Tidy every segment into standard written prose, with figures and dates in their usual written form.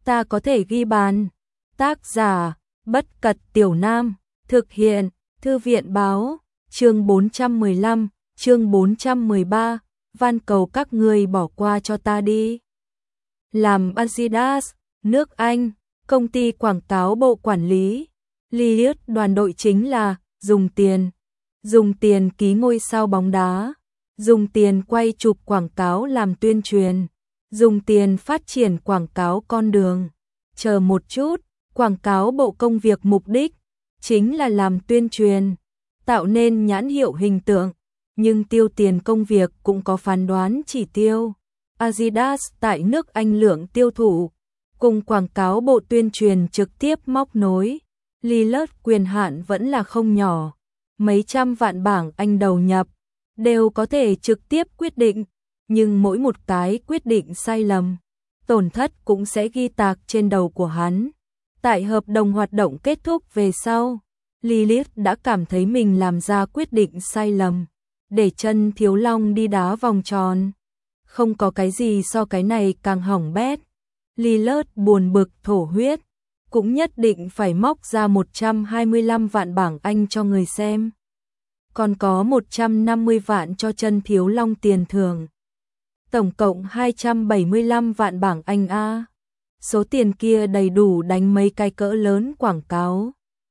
ta có thể ghi bàn. Tác giả, Bất Cật Tiểu Nam, thực hiện, Thư viện báo, chương 415, chương 413, van cầu các ngươi bỏ qua cho ta đi. Làm Adidas, nước Anh, công ty quảng cáo bộ quản lý, Lilith đoàn đội chính là, dùng tiền ký ngôi sao bóng đá, dùng tiền quay chụp quảng cáo làm tuyên truyền, dùng tiền phát triển quảng cáo con đường. Chờ một chút, quảng cáo bộ công việc mục đích chính là làm tuyên truyền, tạo nên nhãn hiệu hình tượng, nhưng tiêu tiền công việc cũng có phán đoán chỉ tiêu. Adidas tại nước Anh lượng tiêu thụ, cùng quảng cáo bộ tuyên truyền trực tiếp móc nối, Lilith quyền hạn vẫn là không nhỏ, mấy trăm vạn bảng Anh đầu nhập, đều có thể trực tiếp quyết định, nhưng mỗi một cái quyết định sai lầm, tổn thất cũng sẽ ghi tạc trên đầu của hắn. Tại hợp đồng hoạt động kết thúc về sau, Lilith đã cảm thấy mình làm ra quyết định sai lầm, để Chân Thiếu Long đi đá vòng tròn. Không có cái gì so cái này càng hỏng bét. Lilith buồn bực thổ huyết, cũng nhất định phải móc ra 125 vạn bảng Anh cho người xem. Còn có 150 vạn cho Chân Thiếu Long tiền thưởng. Tổng cộng 275 vạn bảng Anh a. Số tiền kia đầy đủ đánh mấy cái cỡ lớn quảng cáo.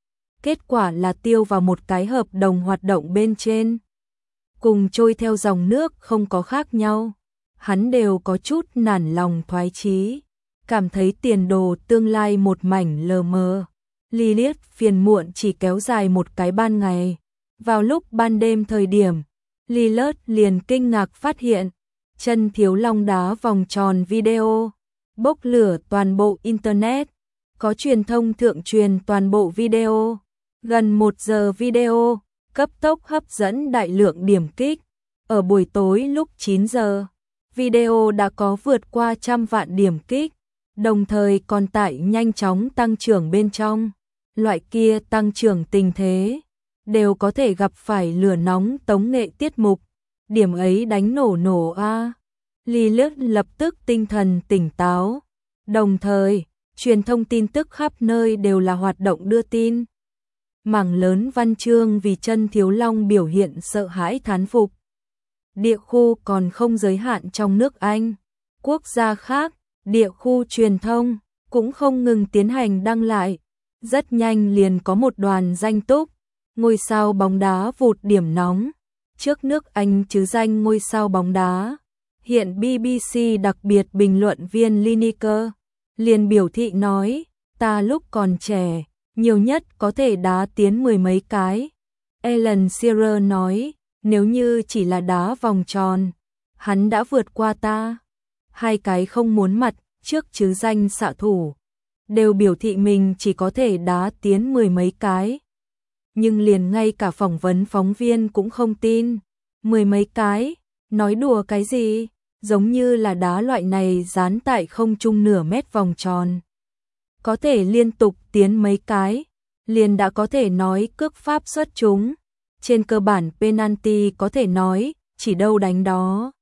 Kết quả là tiêu vào một cái hợp đồng hoạt động bên trên. Cùng trôi theo dòng nước không có khác nhau. Hắn đều có chút nản lòng thoái chí, cảm thấy tiền đồ tương lai một mảnh lờ mờ. Lilith phiền muộn chỉ kéo dài một cái ban ngày. Vào lúc ban đêm thời điểm, Lilith liền kinh ngạc phát hiện, Chân Thiếu Long đá vòng tròn video, bốc lửa toàn bộ Internet, có truyền thông thượng truyền toàn bộ video, gần 1 giờ video, cấp tốc hấp dẫn đại lượng điểm kích. Ở buổi tối lúc 9 giờ, video đã có vượt qua 100 vạn điểm kích, đồng thời còn tại nhanh chóng tăng trưởng bên trong. Loại kia tăng trưởng tình thế, đều có thể gặp phải lửa nóng tống nghệ tiết mục, điểm ấy đánh nổ a. Lilith lập tức tinh thần tỉnh táo, đồng thời, truyền thông tin tức khắp nơi đều là hoạt động đưa tin. Mảng lớn văn chương vì Chân Thiếu Long biểu hiện sợ hãi thán phục. Địa khu còn không giới hạn trong nước Anh, quốc gia khác, địa khu truyền thông cũng không ngừng tiến hành đăng lại. Rất nhanh liền có một đoàn danh túc, ngôi sao bóng đá vụt điểm nóng, trước nước Anh chứ danh ngôi sao bóng đá. Hiện BBC đặc biệt bình luận viên Lineker liền biểu thị nói, ta lúc còn trẻ, nhiều nhất có thể đá tiến 10 mấy cái. Alan Shearer nói, nếu như chỉ là đá vòng tròn, hắn đã vượt qua ta. Hai cái không muốn mặt trước chứ danh xạ thủ, đều biểu thị mình chỉ có thể đá tiến 10 mấy cái. Nhưng liền ngay cả phỏng vấn phóng viên cũng không tin. 10 mấy cái, nói đùa cái gì, giống như là đá loại này dán tại không trung nửa mét vòng tròn. Có thể liên tục tiến mấy cái, liền đã có thể nói cước pháp xuất chúng. Trên cơ bản penalty có thể nói, chỉ đâu đánh đó.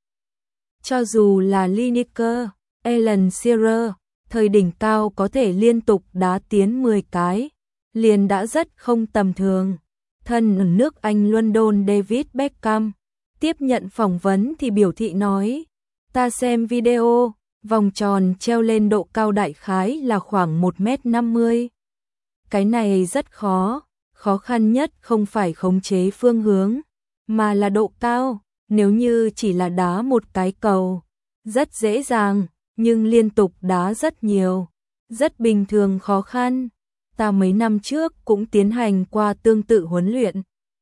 Cho dù là Lineker, Alan Shearer, thời đỉnh cao có thể liên tục đá tiến 10 cái, liền đã rất không tầm thường. Thân ở nước Anh London David Beckham, tiếp nhận phỏng vấn thì biểu thị nói, ta xem video, vòng tròn treo lên độ cao đại khái là khoảng 1m50. Cái này rất khó, khó khăn nhất không phải khống chế phương hướng, mà là độ cao. Nếu như chỉ là đá một cái cầu, rất dễ dàng, nhưng liên tục đá rất nhiều, rất bình thường khó khăn. Ta mấy năm trước cũng tiến hành qua tương tự huấn luyện.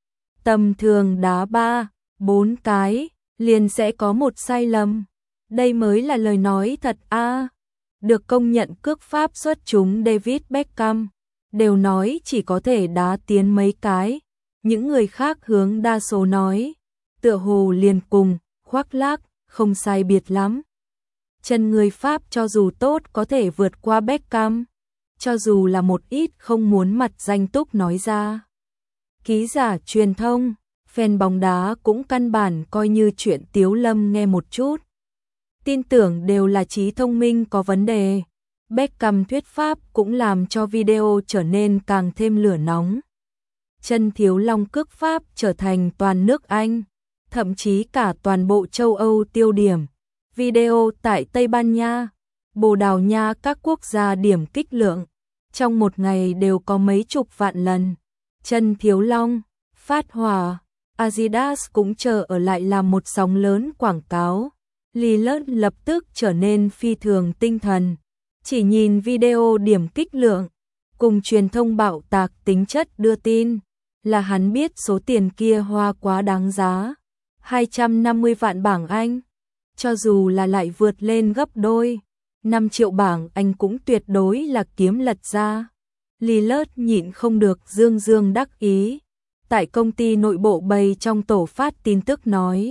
Tầm thường đá 3, 4 cái, liền sẽ có một sai lầm. Đây mới là lời nói thật a. Được công nhận cước pháp xuất chúng David Beckham, đều nói chỉ có thể đá tiến mấy cái. Những người khác hướng đa số nói, tựa hồ liền cùng, khoác lác, không sai biệt lắm. Chân người Pháp cho dù tốt có thể vượt qua Beckham, cho dù là một ít không muốn mặt danh túc nói ra. Ký giả truyền thông, fan bóng đá cũng căn bản coi như chuyện tiếu lâm nghe một chút. Tin tưởng đều là trí thông minh có vấn đề. Beckham thuyết pháp cũng làm cho video trở nên càng thêm lửa nóng. Chân Thiếu Long cước pháp trở thành toàn nước Anh, thậm chí cả toàn bộ châu Âu tiêu điểm. Video tại Tây Ban Nha, Bồ Đào Nha, các quốc gia điểm kích lượng trong một ngày đều có mấy chục vạn lần. Chân Thiếu Long phát hỏa, Adidas cũng chờ ở lại làm một sóng lớn quảng cáo. Lillard lập tức trở nên phi thường tinh thần. Chỉ nhìn video điểm kích lượng cùng truyền thông bạo tạc tính chất đưa tin là hắn biết số tiền kia hoa quá đáng giá. 250 vạn bảng Anh, cho dù là lại vượt lên gấp đôi, 5 triệu bảng Anh cũng tuyệt đối là kiếm lật ra. Lillard nhịn không được dương dương đắc ý. Tại công ty nội bộ bày trong tổ phát tin tức nói: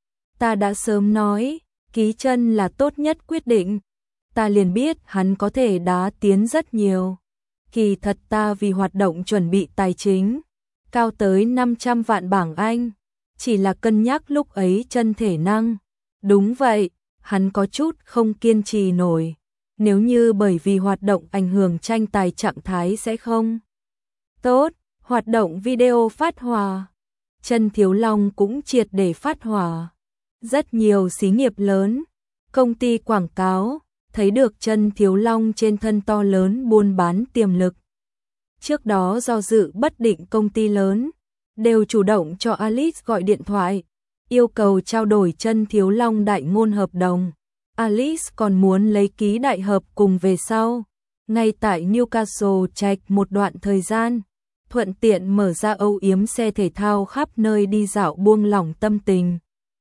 ta đã sớm nói, ký chân là tốt nhất quyết định. Ta liền biết hắn có thể đá tiến rất nhiều. Kỳ thật ta vì hoạt động chuẩn bị tài chính, cao tới 500 vạn bảng Anh, chỉ là cân nhắc lúc ấy chân thể năng. Đúng vậy, hắn có chút không kiên trì nổi. Nếu như bởi vì hoạt động ảnh hưởng tranh tài trạng thái sẽ không tốt. Hoạt động video phát hỏa, Chân Thiếu Long cũng triệt để phát hỏa. Rất nhiều xí nghiệp lớn, công ty quảng cáo thấy được Chân Thiếu Long trên thân to lớn buôn bán tiềm lực. Trước đó do dự bất định, công ty lớn đều chủ động cho Alice gọi điện thoại, yêu cầu trao đổi Chân Thiếu Long đại ngôn hợp đồng. Alice còn muốn lấy ký đại hợp cùng về sau, ngay tại Newcastle trạch một đoạn thời gian, thuận tiện mở ra âu yếm xe thể thao khắp nơi đi dạo buông lỏng tâm tình.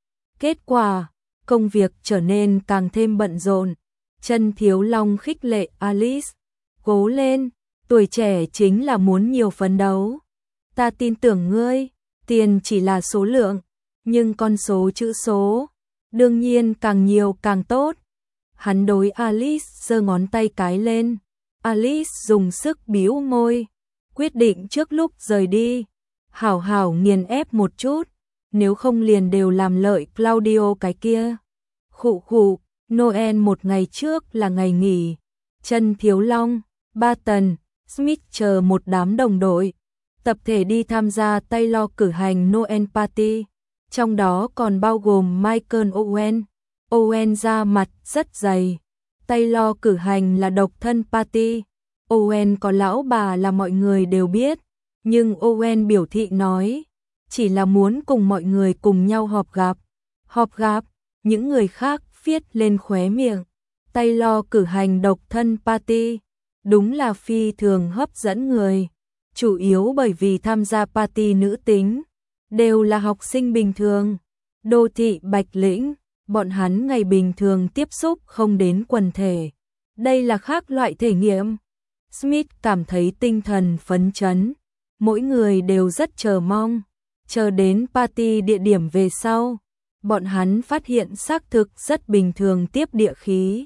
Kết quả, công việc trở nên càng thêm bận rộn. Chân Thiếu Long khích lệ Alice: cố lên, tuổi trẻ chính là muốn nhiều phấn đấu. Ta tin tưởng ngươi, tiền chỉ là số lượng, nhưng con số chữ số, đương nhiên càng nhiều càng tốt. Hắn đối Alice giơ ngón tay cái lên. Alice dùng sức bĩu môi, quyết định trước lúc rời đi, hảo hảo nghiền ép một chút, nếu không liền đều làm lợi Claudio cái kia. Khụ khụ, Noel một ngày trước là ngày nghỉ. Chân Thiếu Long, Barton, Smith chờ một đám đồng đội tập thể đi tham gia Taylor cử hành Noel Party, trong đó còn bao gồm Michael Owen. Owen da mặt rất dày. Taylor cử hành là độc thân party. Owen có lão bà là mọi người đều biết, nhưng Owen biểu thị nói chỉ là muốn cùng mọi người cùng nhau họp gặp. Họp gặp, những người khác viết lên khóe miệng. Taylor cử hành độc thân party, đúng là phi thường hấp dẫn người, chủ yếu bởi vì tham gia party nữ tính đều là học sinh bình thường, đô thị Bạch Lĩnh, bọn hắn ngày bình thường tiếp xúc không đến quần thể. Đây là khác loại thể nghiệm. Smith cảm thấy tinh thần phấn chấn, mỗi người đều rất chờ mong. Chờ đến party địa điểm về sau, bọn hắn phát hiện xác thực rất bình thường, tiếp địa khí.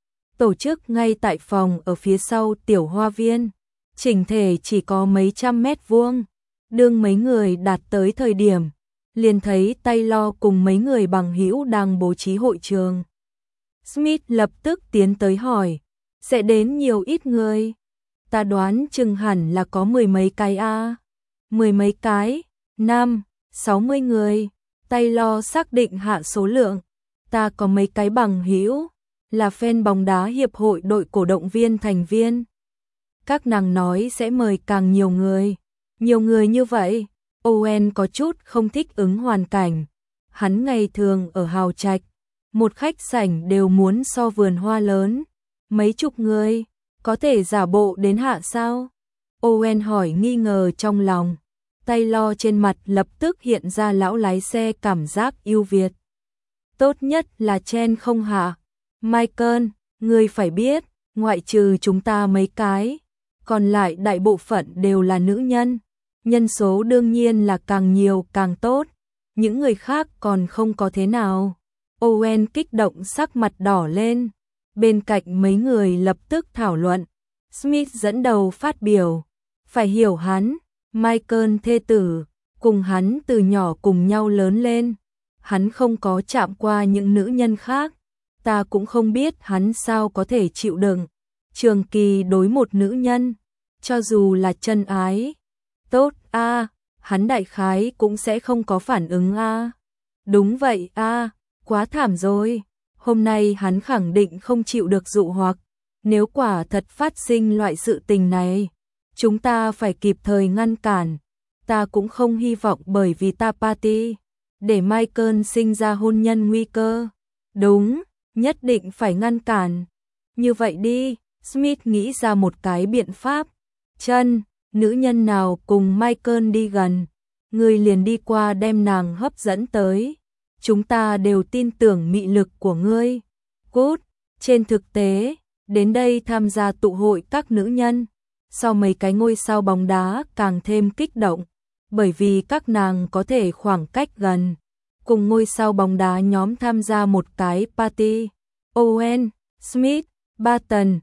Tổ chức ngay tại phòng ở phía sau tiểu hoa viên, chỉnh thể chỉ có mấy trăm mét vuông. Đương mấy người đạt tới thời điểm, liền thấy Taylor cùng mấy người bằng hữu đang bố trí hội trường. Smith lập tức tiến tới hỏi, sẽ đến nhiều ít người? Ta đoán chừng hẳn là có mười mấy cái a. Mười mấy cái? 60 người. Taylor xác định hạ số lượng. Ta có mấy cái bằng hữu là fan bóng đá hiệp hội đội cổ động viên thành viên. Các nàng nói sẽ mời càng nhiều người. Nhiều người như vậy, Owen có chút không thích ứng hoàn cảnh. Hắn ngày thường ở hào trạch, một khách sảnh đều muốn so vườn hoa lớn. Mấy chục người, có thể giả bộ đến hạ sao? Owen hỏi nghi ngờ trong lòng. Taylor trên mặt lập tức hiện ra lão lái xe cảm giác ưu việt. Tốt nhất là chen không hạ. Michael, ngươi phải biết, ngoại trừ chúng ta mấy cái, còn lại đại bộ phận đều là nữ nhân. Nhân số đương nhiên là càng nhiều càng tốt. Những người khác còn không có thế nào. Owen kích động sắc mặt đỏ lên. Bên cạnh mấy người lập tức thảo luận. Smith dẫn đầu phát biểu. Phải hiểu hắn, Michael thê tử, cùng hắn từ nhỏ cùng nhau lớn lên. Hắn không có chạm qua những nữ nhân khác. Ta cũng không biết hắn sao có thể chịu đựng. trường kỳ đối một nữ nhân, cho dù là chân ái. Tốt a, hắn đại khái cũng sẽ không có phản ứng a. Đúng vậy a, quá thảm rồi. Hôm nay hắn khẳng định không chịu được dụ hoặc. Nếu quả thật phát sinh loại sự tình này, chúng ta phải kịp thời ngăn cản. Ta cũng không hy vọng bởi vì ta party để Michael sinh ra hôn nhân nguy cơ. Đúng, nhất định phải ngăn cản. Như vậy đi, Smith nghĩ ra một cái biện pháp. Chân, nữ nhân nào cùng Michael đi gần, ngươi liền đi qua đem nàng hấp dẫn tới. Chúng ta đều tin tưởng mị lực của ngươi. Good, trên thực tế, đến đây tham gia tụ hội các nữ nhân, sau mấy cái ngôi sao bóng đá càng thêm kích động, bởi vì các nàng có thể khoảng cách gần, cùng ngôi sao bóng đá nhóm tham gia một cái party. Owen, Smith, Barton,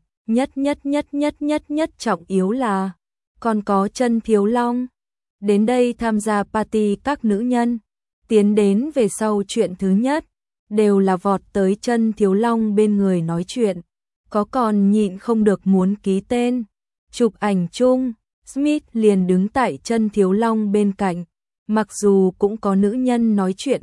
nhất trọng yếu là còn có Chân Thiếu Long. Đến đây tham gia party các nữ nhân, tiến đến về sau chuyện thứ nhất, đều là vọt tới Chân Thiếu Long bên người nói chuyện, có còn nhịn không được muốn ký tên, chụp ảnh chung. Smith liền đứng tại Chân Thiếu Long bên cạnh, mặc dù cũng có nữ nhân nói chuyện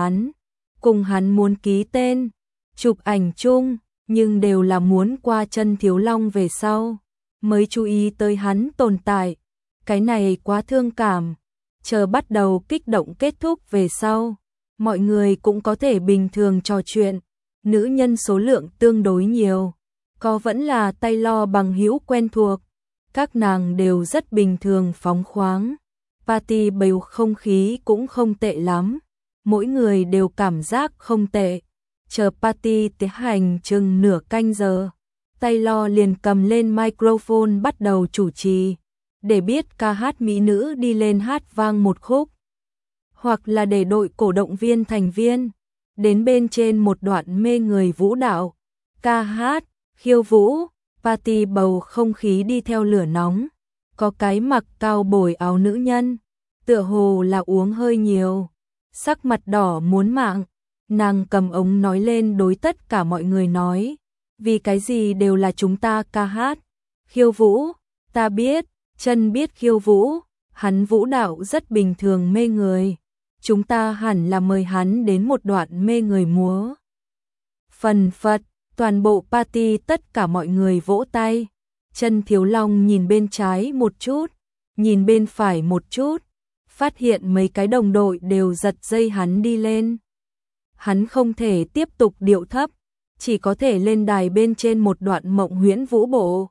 cùng hắn muốn ký tên, chụp ảnh chung, nhưng đều là muốn qua Chân Thiếu Long về sau mới chú ý tới hắn tồn tại. Cái này quá thương cảm. Chờ bắt đầu kích động kết thúc về sau, mọi người cũng có thể bình thường trò chuyện. Nữ nhân số lượng tương đối nhiều, có vẫn là tay lo bằng hữu quen thuộc. Các nàng đều rất bình thường phóng khoáng. Party bầu không khí cũng không tệ lắm, mỗi người đều cảm giác không tệ. Chờ party tiến hành chừng nửa canh giờ, Taylor liền cầm lên microphone bắt đầu chủ trì, để biết ca hát mỹ nữ đi lên hát vang một khúc, hoặc là để đội cổ động viên thành viên đến bên trên một đoạn mê người vũ đạo, ca hát, khiêu vũ. Party bầu không khí đi theo lửa nóng, có cái mặc cao bồi áo nữ nhân, tựa hồ là uống hơi nhiều, sắc mặt đỏ muốn mạng. Nàng cầm ống nói lên đối tất cả mọi người nói, vì cái gì đều là chúng ta ca hát, khiêu vũ, ta biết, Chân biết khiêu vũ, hắn vũ đạo rất bình thường mê người, chúng ta hẳn là mời hắn đến một đoạn mê người múa. Phần phật, toàn bộ party tất cả mọi người vỗ tay. Chân Thiếu Long nhìn bên trái một chút, nhìn bên phải một chút, phát hiện mấy cái đồng đội đều giật dây hắn đi lên. Hắn không thể tiếp tục điệu thấp, chỉ có thể lên đài bên trên một đoạn Mộng Huyễn Vũ Bộ.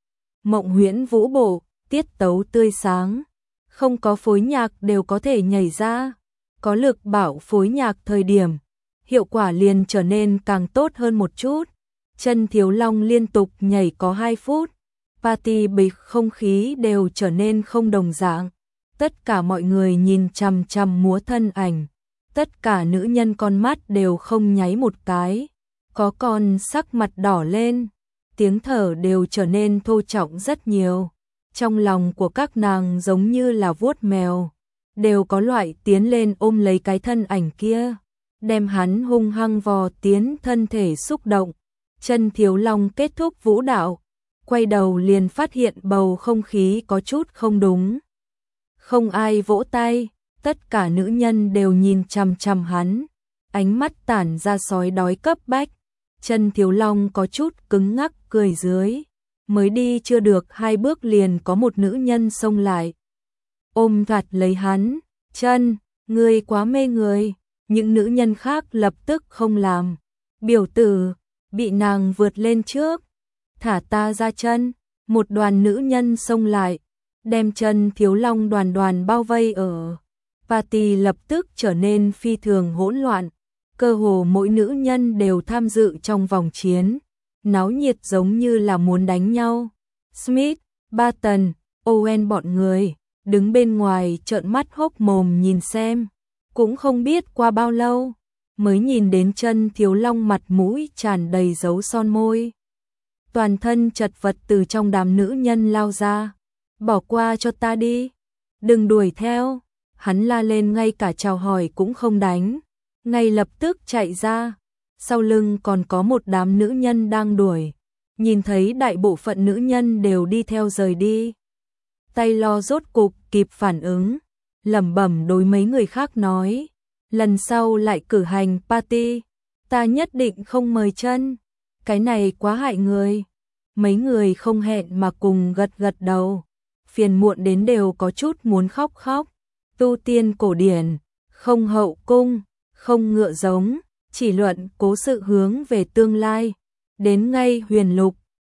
Mộng Huyễn Vũ Bộ, tiết tấu tươi sáng, không có phối nhạc đều có thể nhảy ra, có lực bảo phối nhạc thời điểm, hiệu quả liền trở nên càng tốt hơn một chút. Chân Thiếu Long liên tục nhảy có 2 phút, party bịch không khí đều trở nên không đồng dạng. Tất cả mọi người nhìn chằm chằm múa thân ảnh, tất cả nữ nhân con mắt đều không nháy một cái, có con sắc mặt đỏ lên, tiếng thở đều trở nên thô trọng rất nhiều. Trong lòng của các nàng giống như là vuốt mèo, đều có loại tiến lên ôm lấy cái thân ảnh kia, đem hắn hung hăng vò tiến thân thể xúc động. Chân Thiếu Long kết thúc vũ đạo, quay đầu liền phát hiện bầu không khí có chút không đúng. Không ai vỗ tay, tất cả nữ nhân đều nhìn chằm chằm hắn, ánh mắt tản ra sói đói cấp bách. Chân Thiếu Long có chút cứng ngắc cười dưới, mới đi chưa được 2 bước liền có một nữ nhân xông lại, ôm chặt lấy hắn. Chân, ngươi quá mê người. Những nữ nhân khác lập tức không làm. Biểu tử, bị nàng vượt lên trước. Thả ta ra. Chân. Một đoàn nữ nhân xông lại, đem Chân Thiếu Long đoàn đoàn bao vây ở. Party lập tức trở nên phi thường hỗn loạn. Cơ hồ mỗi nữ nhân đều tham dự trong vòng chiến, náo nhiệt giống như là muốn đánh nhau. Smith, Barton, Owen bọn người đứng bên ngoài trợn mắt hốc mồm nhìn xem, cũng không biết qua bao lâu mới nhìn đến Chân Thiếu Long mặt mũi tràn đầy dấu son môi, toàn thân chật vật từ trong đám nữ nhân lao ra. Bỏ qua cho ta đi, đừng đuổi theo. Hắn la lên, ngay cả chào hỏi cũng không đánh, ngay lập tức chạy ra. Sau lưng còn có một đám nữ nhân đang đuổi, nhìn thấy đại bộ phận nữ nhân đều đi theo rời đi. Tay lo rốt cục kịp phản ứng, lẩm bẩm đối mấy người khác nói, lần sau lại cử hành party, ta nhất định không mời chân, cái này quá hại người. Mấy người không hẹn mà cùng gật gật đầu, phiền muộn đến đều có chút muốn khóc khóc. Tu tiên cổ điển, không hậu cung, không ngựa giống, chỉ luận cố sự hướng về tương lai. Đến ngay huyền lục,